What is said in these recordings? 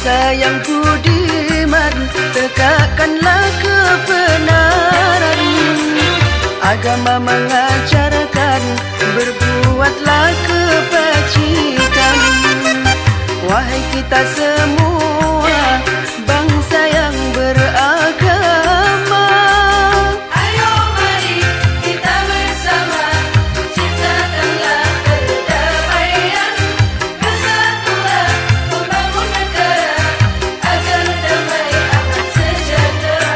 bangsa yang budiman, tegakkanlah kebenaran. Agama mengajarkan berbuatlah kebajikan. Wahai kita semua, bangsa yang beragama, Ayo mari kita bersama ciptakanlah perdamaian, bersatulah membangun negara agar damai akan sejahtera.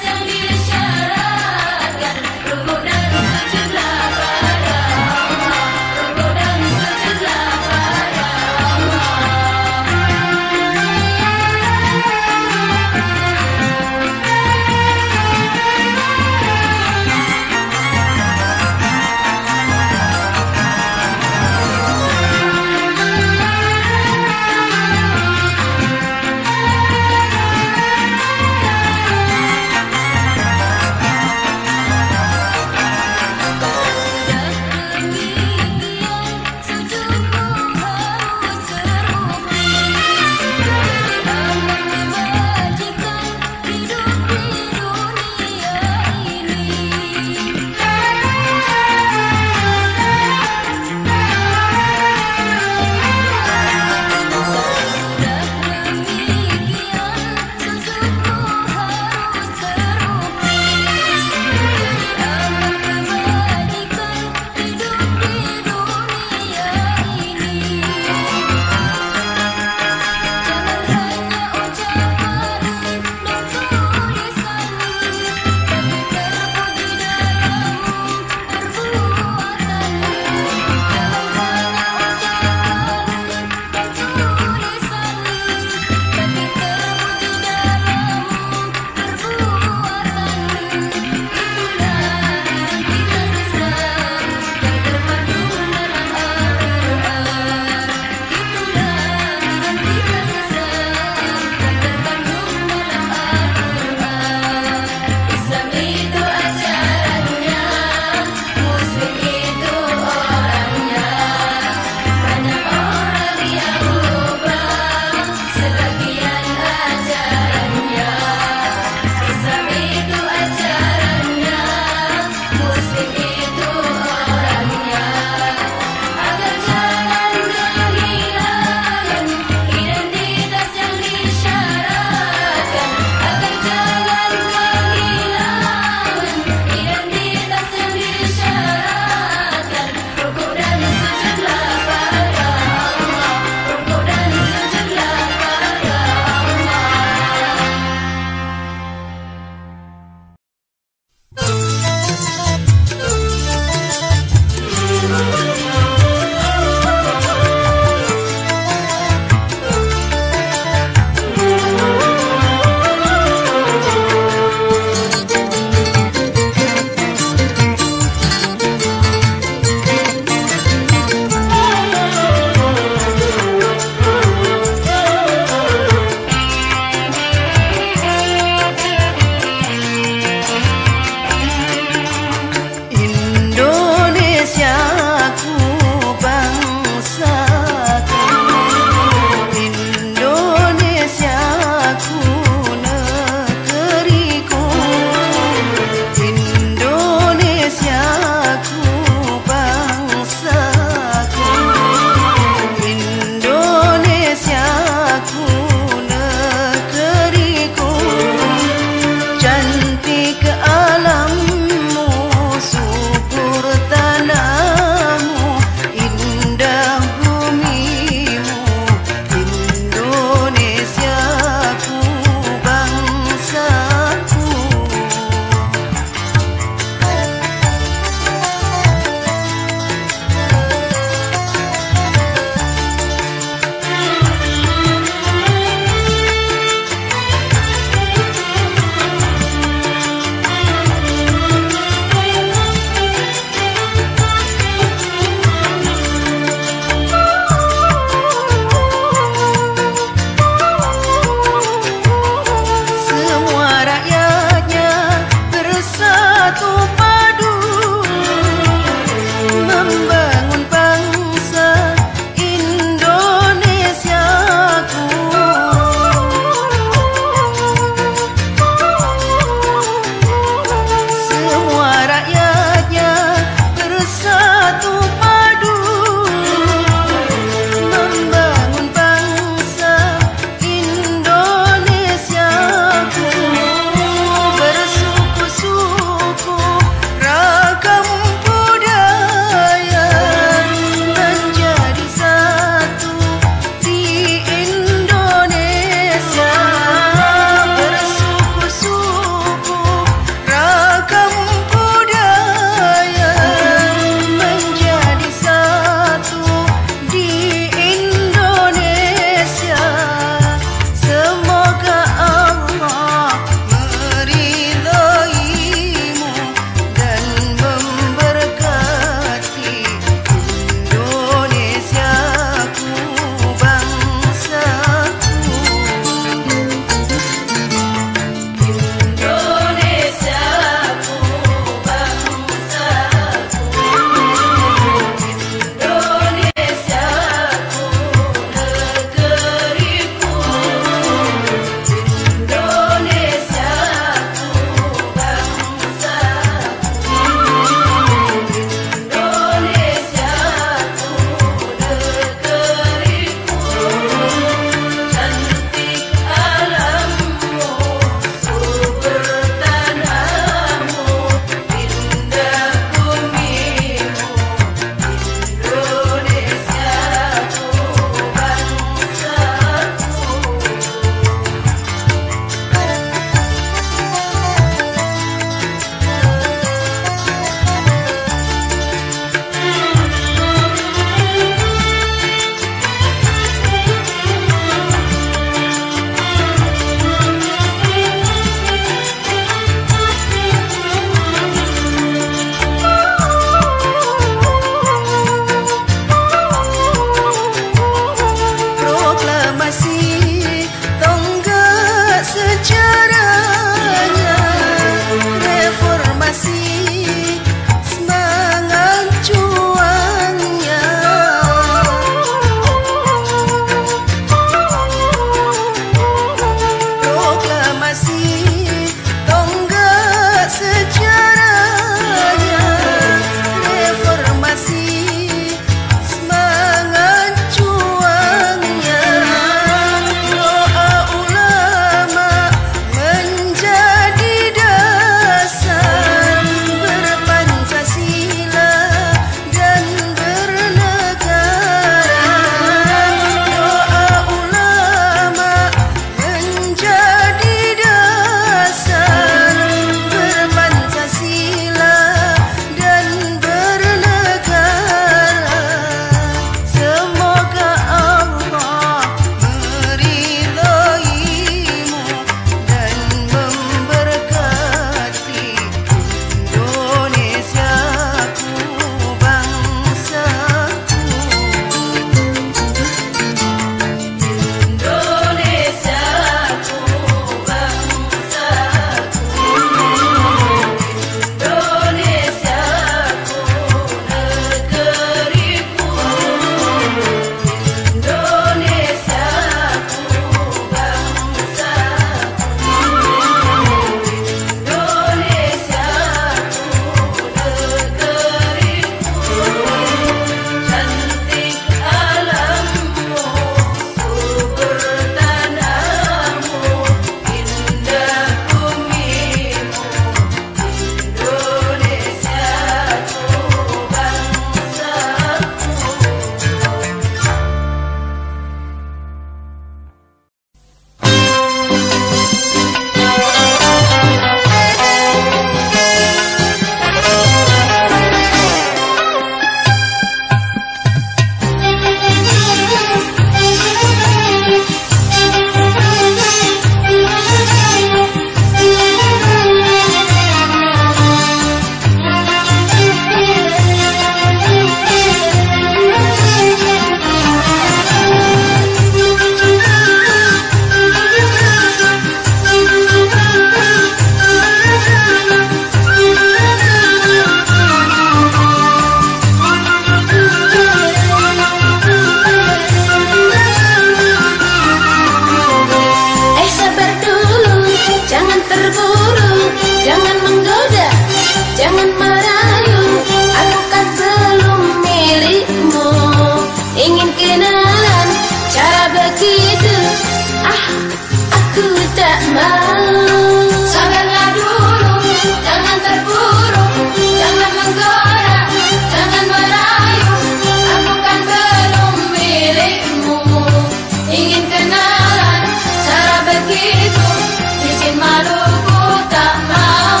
Sadarlah dulu, jangan terburu, jangan menggoda, jangan merayu. Aku kan belum milikmu. Ingin kenalan cara begitu, bikin malu ku tak mau.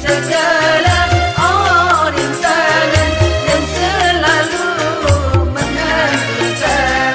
segala rintangan yang selalu menantikan.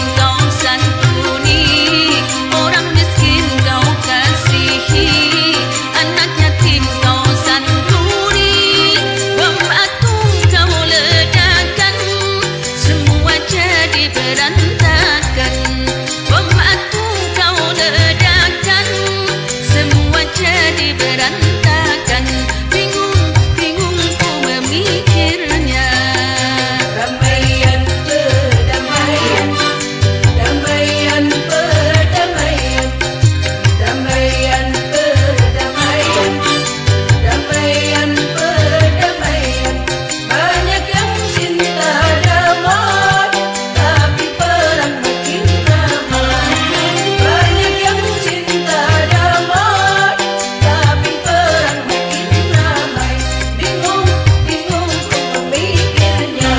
kau santuni, orang miskin kau kasihi, anak yatim kau santuni, bom atom kau ledakan, semua jadi berantakan. Bom atom kau ledakan, semua jadi berantakan. Bingung, bingung ku memikirnya. Damaian perdamaian, damaian perdamaian, damaian perdamaian, damaian perdamaian. Banyak yang cinta damai, tapi perang makin ramai. Banyak yang cinta damai, tapi perang makin ramai. Bingung, bingung ku memikirnya.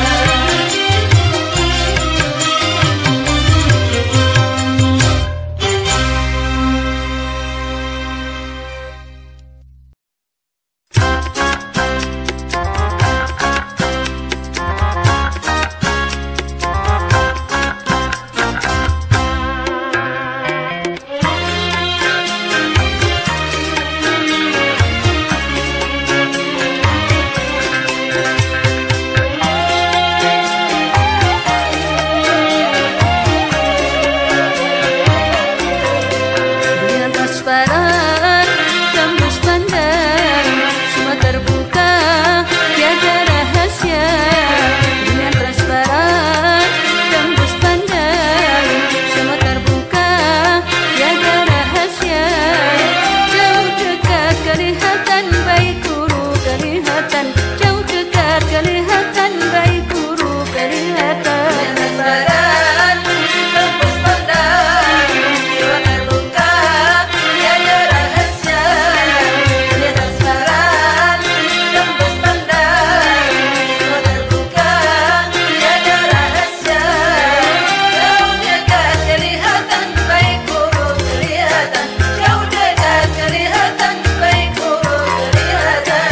Dunia transparan, tembus pandang, semua terbuka, tiada rahasia. Dunia transparan, tembus pandang, semua terbuka, tiada rahasia. Jauh dekat kelihatan, baik buruk kelihatan. Jauh dekat kelihatan, baik buruk kelihatan. Transparan, tembus pandang, semua terbuka, tiada rahasia. Dunia transparan, tembus pandang, semua terbuka, tiada rahasia. Jauh dekat kelihatan, baik buruk kelihatan. Jauh dekat kelihatan, baik buruk kelihatan.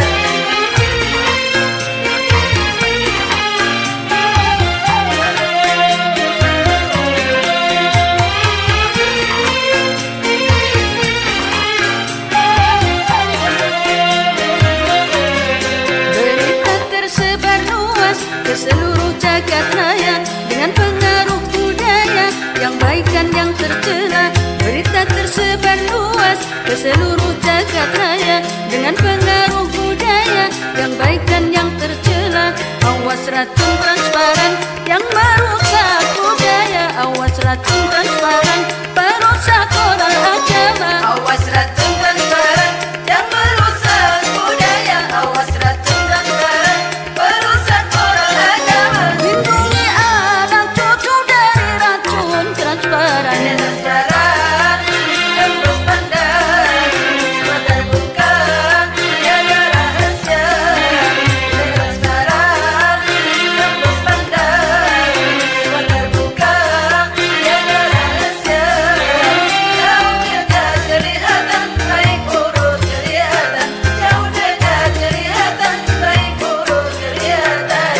Berita tersebar luas ke seluruh jagat raya dengan pengaruh budaya yang baik dan yang tercela. Berita tersebar luas ke seluruh jagat raya dengan pengaruh budaya yang baik dan yang tercela. Awas racun transparan yang merusak budaya. Awas racun transparan perusak moral agama. Awas racun transparan yang merusak budaya. Awas racun transparan perusak moral agama. Lindungi anak cucu dari racun transparan. Dunia transparan, tembus pandang, semua terbuka, tiada rahasia. Dunia transparan, tembus pandang, semua terbuka, tiada rahasia. Jauh dekat kelihatan, baik buruk kelihatan. Jauh dekat kelihatan, baik buruk kelihatan.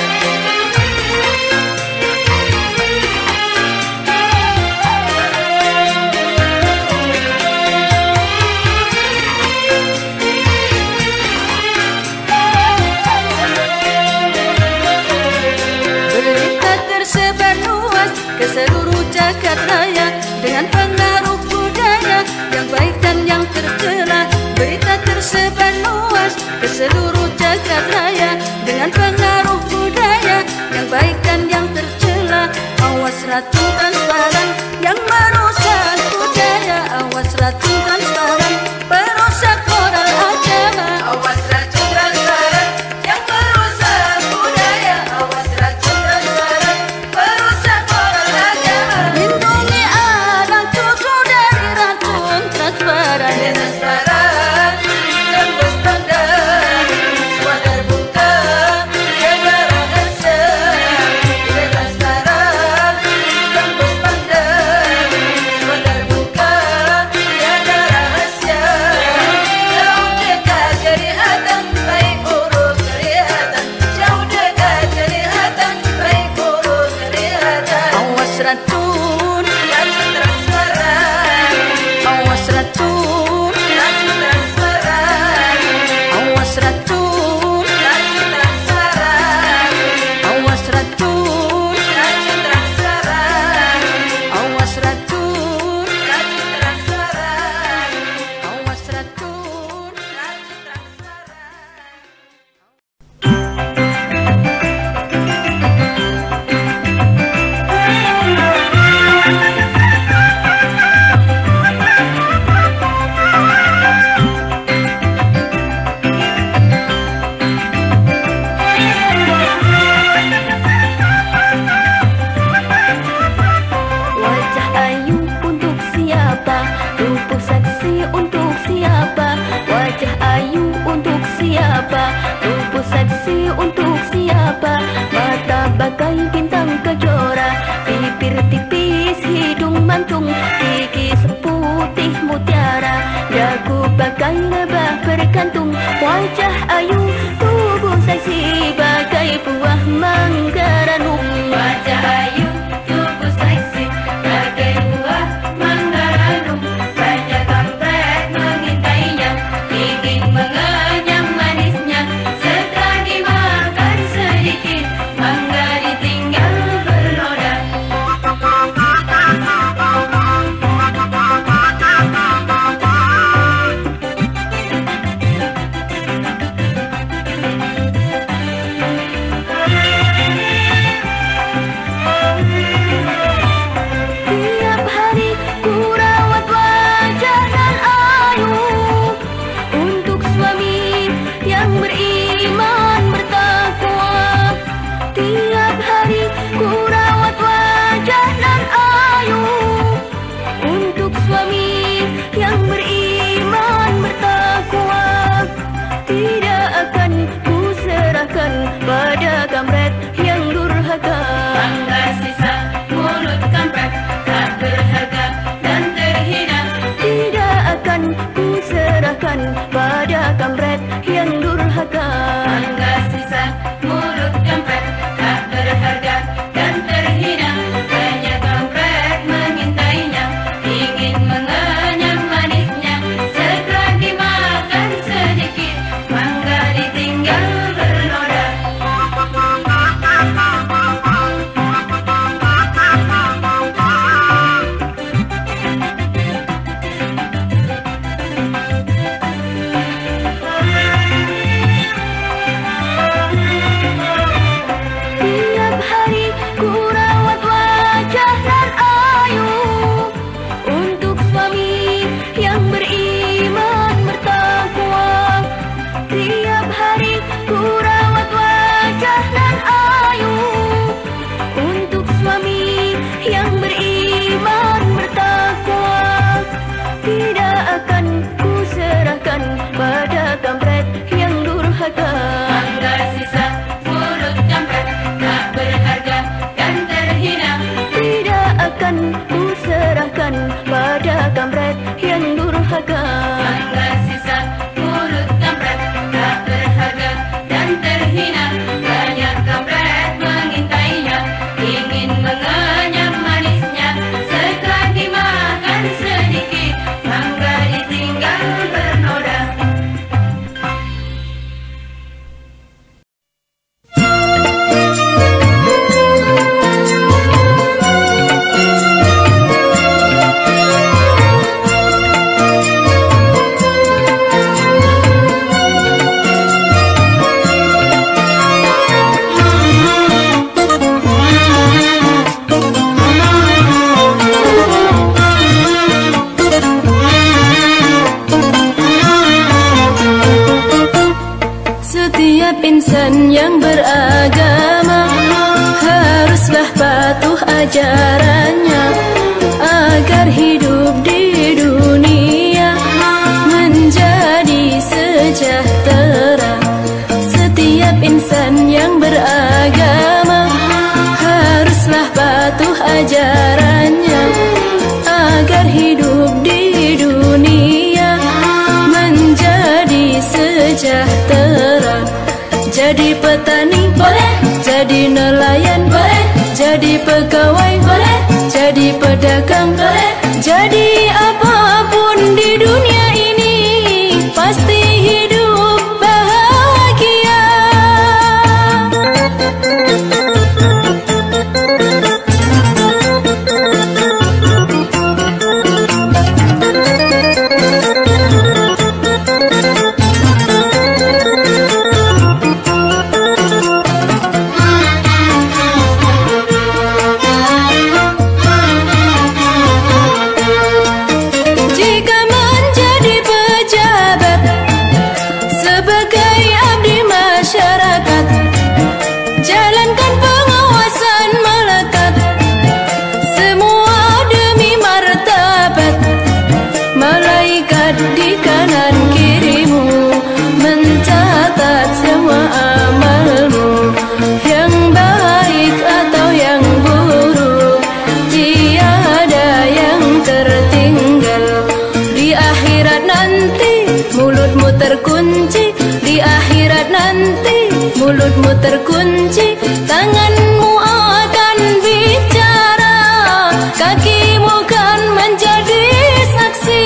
Berita tersebar luas ke seluruh jagat raya dengan pengaruh budaya yang baik dan yang tercela. Berita tersebar luas ke seluruh jagat raya dengan pengaruh budaya yang baik dan yang tercela. Awas racun transparan yang merusak budaya. Awas racun transparan perusak moral agama. Awas racun transparan yang merusak budaya. Awas racun transparan perusak moral agama. Lindungi anak cucu dari racun transparan. Dunia transparan, tembus pandang, semua terbuka, tiada rahasia. Dunia transparan, tembus pandang, Awas racun, racun transparan, awas racun, racun transparan, awas racun, racun transparan, awas racun, racun transparan, awas racun. racun transparan. Wajah ayu untuk siapa? Tubuh seksi untuk siapa? Wajah ayu untuk siapa? Tubuh seksi untuk siapa? Mata bagai bintang kejora, bibir tipis, hidung mancung, gigi seputih mutiara, dagu bagai lebah berkantung. Wajah ayu, tubuh seksi bagai buah mangga ranum. Wajah ayu, tubuh seksi bagai buah mangga ranum. Banyak kampret mengintainya, ingin mengenyam manisnya. Setelah dimakan sedikit, mangga ditinggal bernoda. Tiap hari ku rawat wajah nan ayu untuk suami yang beriman bertakwa. Tiap hari ku rawat wajah nan ayu untuk suami yang beriman bertakwa. Tidak akan ku serahkan pada kampret yang durhaka. Mangga sisa mulut kampret tak berharga dan terhina. Tidak akan ku serahkan pada kampret yang durhaka. Mangga sisa mulut kampret tak berharga dan terhina. Banyak kampret mengintainya, ingin mengenyam manisnya. Segera dimakan sedikit, mangga ditinggal bernoda. Tiap hari ku rawat wajah nan ayu untuk suami yang beriman bertakwa. Tiap hari ku rawat wajah nan ayu untuk suami yang beriman bertakwa. Tidak akan ku serahkan pada kampret yang durhaka. Mangga sisa mulut kampret tak berharga dan terhina. Tidak akan ku serahkan pada kampret yang durhaka. Mangga sisa mulut kampret tak berharga dan terhina. Banyak kampret mengintainya, ingin mengenyam manisnya. Setelah dimakan sedikit, mangga ditinggal bernoda. Setiap insan yang beragama haruslah patuh ajarannya agar hidup di dunia menjadi sejahtera. Setiap insan yang beragama haruslah patuh ajarannya agar hidup di dunia menjadi sejahtera. Jadi petani boleh, jadi nelayan boleh, jadi pegawai boleh, jadi pedagang boleh, jadi apapun dunia ini pasti hidup bahagia. Jika menjadi pejabat sebagai abdi masyarakat, jalankan pengawasan melekat, semua demi martabat. Malaikat di kanan kirimu mencatat semua amalmu, yang baik atau yang buruk, tiada yang tertinggal. Di akhirat nanti mulutmu terkunci, di akhirat nanti mulutmu terkunci, tanganmu akan bicara, kakimu kan menjadi saksi.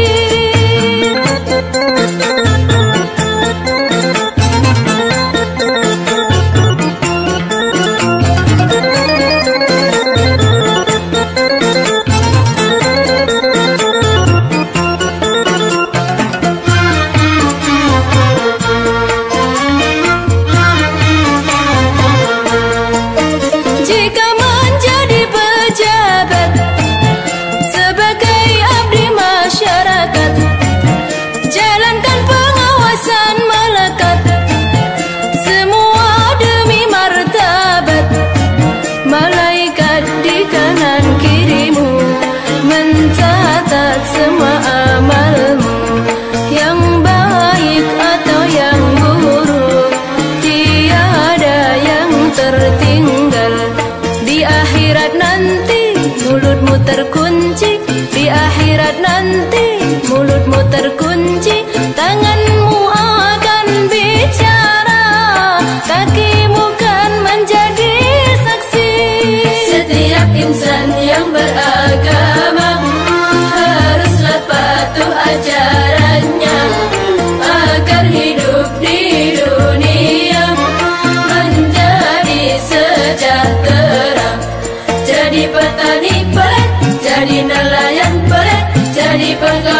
Jika menjadi pejabat sebagai abdi masyarakat, jalankan pengawasan melekat, semua demi martabat. Malaikat di kanan kirimu mencatat semua amalmu, yang baik atau yang buruk, tiada yang tertinggal. Di akhirat nanti mulutmu terkunci, di akhirat nanti mulutmu terkunci, tanganmu akan bicara, kakimu kan menjadi saksi. Setiap insan yang beragama haruslah patuh ajarannya, agar hidup di dunia menjadi sejahtera. Jadi petani pelet, jadi nelayan pelet, jadi pegawai